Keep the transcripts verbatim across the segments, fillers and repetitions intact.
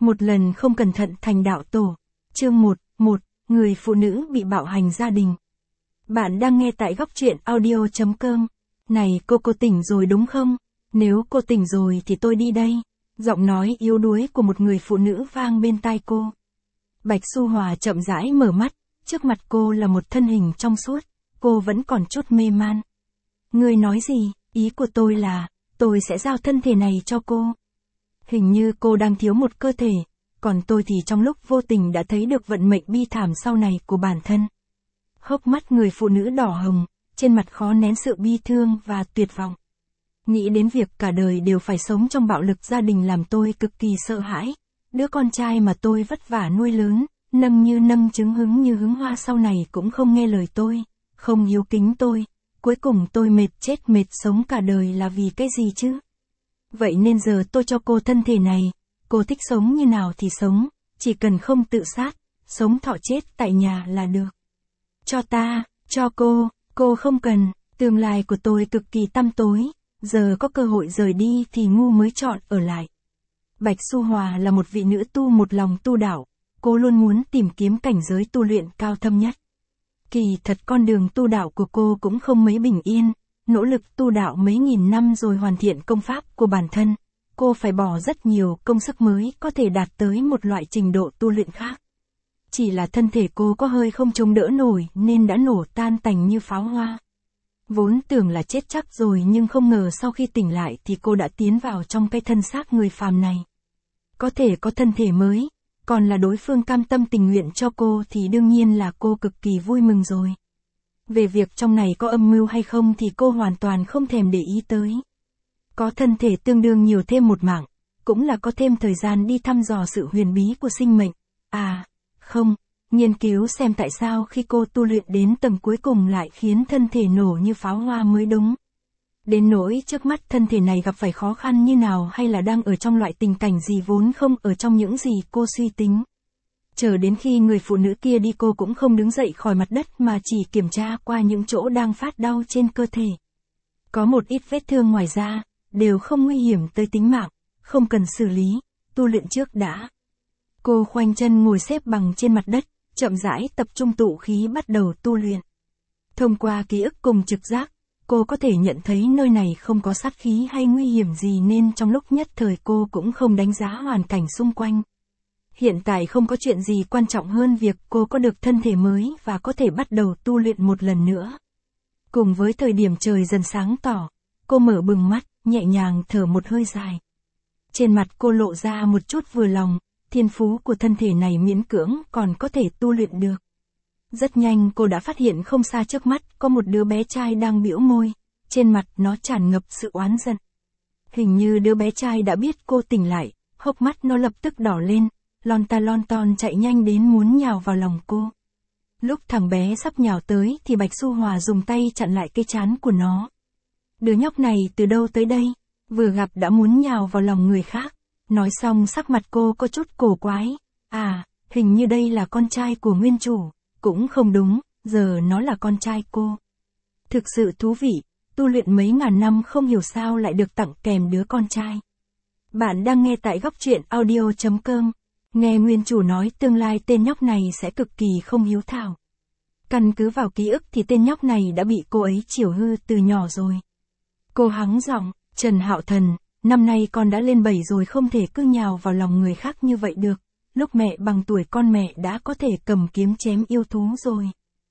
Một lần không cẩn thận thành đạo tổ. Chương một, một, người phụ nữ bị bạo hành gia đình. Bạn đang nghe tại góc truyện audio chấm com. Này cô cô tỉnh rồi đúng không? Nếu cô tỉnh rồi thì tôi đi đây. Giọng nói yếu đuối của một người phụ nữ vang bên tai cô. Bạch Xu Hòa chậm rãi mở mắt, trước mặt cô là một thân hình trong suốt, cô vẫn còn chút mê man. Ngươi nói gì? Ý của tôi là, tôi sẽ giao thân thể này cho cô. Hình như cô đang thiếu một cơ thể, còn tôi thì trong lúc vô tình đã thấy được vận mệnh bi thảm sau này của bản thân. Hốc mắt người phụ nữ đỏ hồng, trên mặt khó nén sự bi thương và tuyệt vọng. Nghĩ đến việc cả đời đều phải sống trong bạo lực gia đình làm tôi cực kỳ sợ hãi. Đứa con trai mà tôi vất vả nuôi lớn, nâng như nâng trứng hứng như hứng hoa sau này cũng không nghe lời tôi, không hiếu kính tôi. Cuối cùng tôi mệt chết mệt sống cả đời là vì cái gì chứ? Vậy nên giờ tôi cho cô thân thể này, cô thích sống như nào thì sống, chỉ cần không tự sát, sống thọ chết tại nhà là được. Cho ta, cho cô, cô không cần, tương lai của tôi cực kỳ tăm tối, giờ có cơ hội rời đi thì ngu mới chọn ở lại. Bạch Xu Hòa là một vị nữ tu một lòng tu đạo, cô luôn muốn tìm kiếm cảnh giới tu luyện cao thâm nhất. Kỳ thật con đường tu đạo của cô cũng không mấy bình yên, nỗ lực tu đạo mấy nghìn năm rồi hoàn thiện công pháp của bản thân, cô phải bỏ rất nhiều công sức mới có thể đạt tới một loại trình độ tu luyện khác. Chỉ là thân thể cô có hơi không chống đỡ nổi nên đã nổ tan tành như pháo hoa. Vốn tưởng là chết chắc rồi nhưng không ngờ sau khi tỉnh lại thì cô đã tiến vào trong cái thân xác người phàm này. Có thể có thân thể mới, còn là đối phương cam tâm tình nguyện cho cô thì đương nhiên là cô cực kỳ vui mừng rồi. Về việc trong này có âm mưu hay không thì cô hoàn toàn không thèm để ý tới. Có thân thể tương đương nhiều thêm một mạng, cũng là có thêm thời gian đi thăm dò sự huyền bí của sinh mệnh. À, không, nghiên cứu xem tại sao khi cô tu luyện đến tầng cuối cùng lại khiến thân thể nổ như pháo hoa mới đúng. Đến nỗi trước mắt thân thể này gặp phải khó khăn như nào hay là đang ở trong loại tình cảnh gì vốn không ở trong những gì cô suy tính. Chờ đến khi người phụ nữ kia đi cô cũng không đứng dậy khỏi mặt đất mà chỉ kiểm tra qua những chỗ đang phát đau trên cơ thể. Có một ít vết thương ngoài da, đều không nguy hiểm tới tính mạng, không cần xử lý, tu luyện trước đã. Cô khoanh chân ngồi xếp bằng trên mặt đất, chậm rãi tập trung tụ khí bắt đầu tu luyện. Thông qua ký ức cùng trực giác, cô có thể nhận thấy nơi này không có sát khí hay nguy hiểm gì nên trong lúc nhất thời cô cũng không đánh giá hoàn cảnh xung quanh. Hiện tại không có chuyện gì quan trọng hơn việc cô có được thân thể mới và có thể bắt đầu tu luyện một lần nữa. Cùng với thời điểm trời dần sáng tỏ, cô mở bừng mắt, nhẹ nhàng thở một hơi dài. Trên mặt cô lộ ra một chút vừa lòng, thiên phú của thân thể này miễn cưỡng còn có thể tu luyện được. Rất nhanh cô đã phát hiện không xa trước mắt có một đứa bé trai đang bĩu môi, trên mặt nó tràn ngập sự oán giận. Hình như đứa bé trai đã biết cô tỉnh lại, hốc mắt nó lập tức đỏ lên, lon ta lon ton chạy nhanh đến muốn nhào vào lòng cô. Lúc thằng bé sắp nhào tới thì Bạch Xu Hòa dùng tay chặn lại cái trán của nó. Đứa nhóc này từ đâu tới đây, vừa gặp đã muốn nhào vào lòng người khác. Nói xong sắc mặt cô có chút cổ quái. À, hình như đây là con trai của nguyên chủ. Cũng không đúng, giờ nó là con trai cô. Thực sự thú vị, tu luyện mấy ngàn năm không hiểu sao lại được tặng kèm đứa con trai. Bạn đang nghe tại góc truyện audio chấm com. Nghe nguyên chủ nói tương lai tên nhóc này sẽ cực kỳ không hiếu thảo. Căn cứ vào ký ức thì tên nhóc này đã bị cô ấy chiều hư từ nhỏ rồi. Cô hắng giọng, Trần Hạo Thần, năm nay con đã lên bảy rồi không thể cứ nhào vào lòng người khác như vậy được. Lúc mẹ bằng tuổi con mẹ đã có thể cầm kiếm chém yêu thú rồi.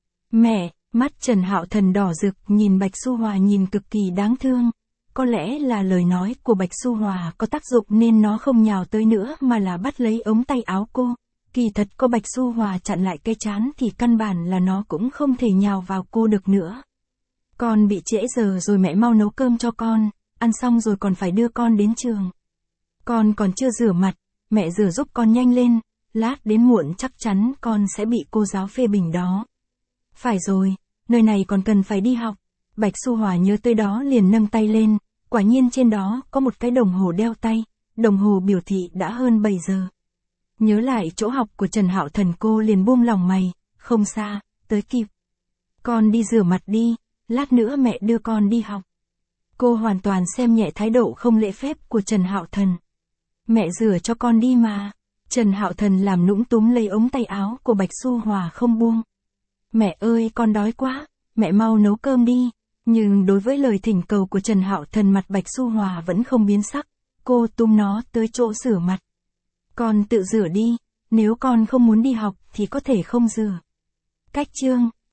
Mẹ, mắt Trần Hạo Thần đỏ rực nhìn Bạch Xu Hòa nhìn cực kỳ đáng thương. Có lẽ là lời nói của Bạch Xu Hòa có tác dụng nên nó không nhào tới nữa mà là bắt lấy ống tay áo cô. Kỳ thật có Bạch Xu Hòa chặn lại cái trán thì căn bản là nó cũng không thể nhào vào cô được nữa. Con bị trễ giờ rồi mẹ mau nấu cơm cho con, ăn xong rồi còn phải đưa con đến trường. Con còn chưa rửa mặt, mẹ rửa giúp con nhanh lên, lát đến muộn chắc chắn con sẽ bị cô giáo phê bình đó. Phải rồi, nơi này còn cần phải đi học. Bạch Xu Hòa nhớ tới đó liền nâng tay lên, quả nhiên trên đó có một cái đồng hồ đeo tay, đồng hồ biểu thị đã hơn bảy giờ. Nhớ lại chỗ học của Trần Hạo Thần cô liền buông lòng mày, không xa, tới kịp. Con đi rửa mặt đi, lát nữa mẹ đưa con đi học. Cô hoàn toàn xem nhẹ thái độ không lễ phép của Trần Hạo Thần. Mẹ rửa cho con đi mà. Trần Hạo Thần làm nũng túm lấy ống tay áo của Bạch Xu Hòa không buông. Mẹ ơi con đói quá, mẹ mau nấu cơm đi. Nhưng đối với lời thỉnh cầu của Trần Hạo Thần mặt Bạch Xu Hòa vẫn không biến sắc, cô túm nó tới chỗ rửa mặt. Con tự rửa đi, nếu con không muốn đi học thì có thể không rửa. Cách chương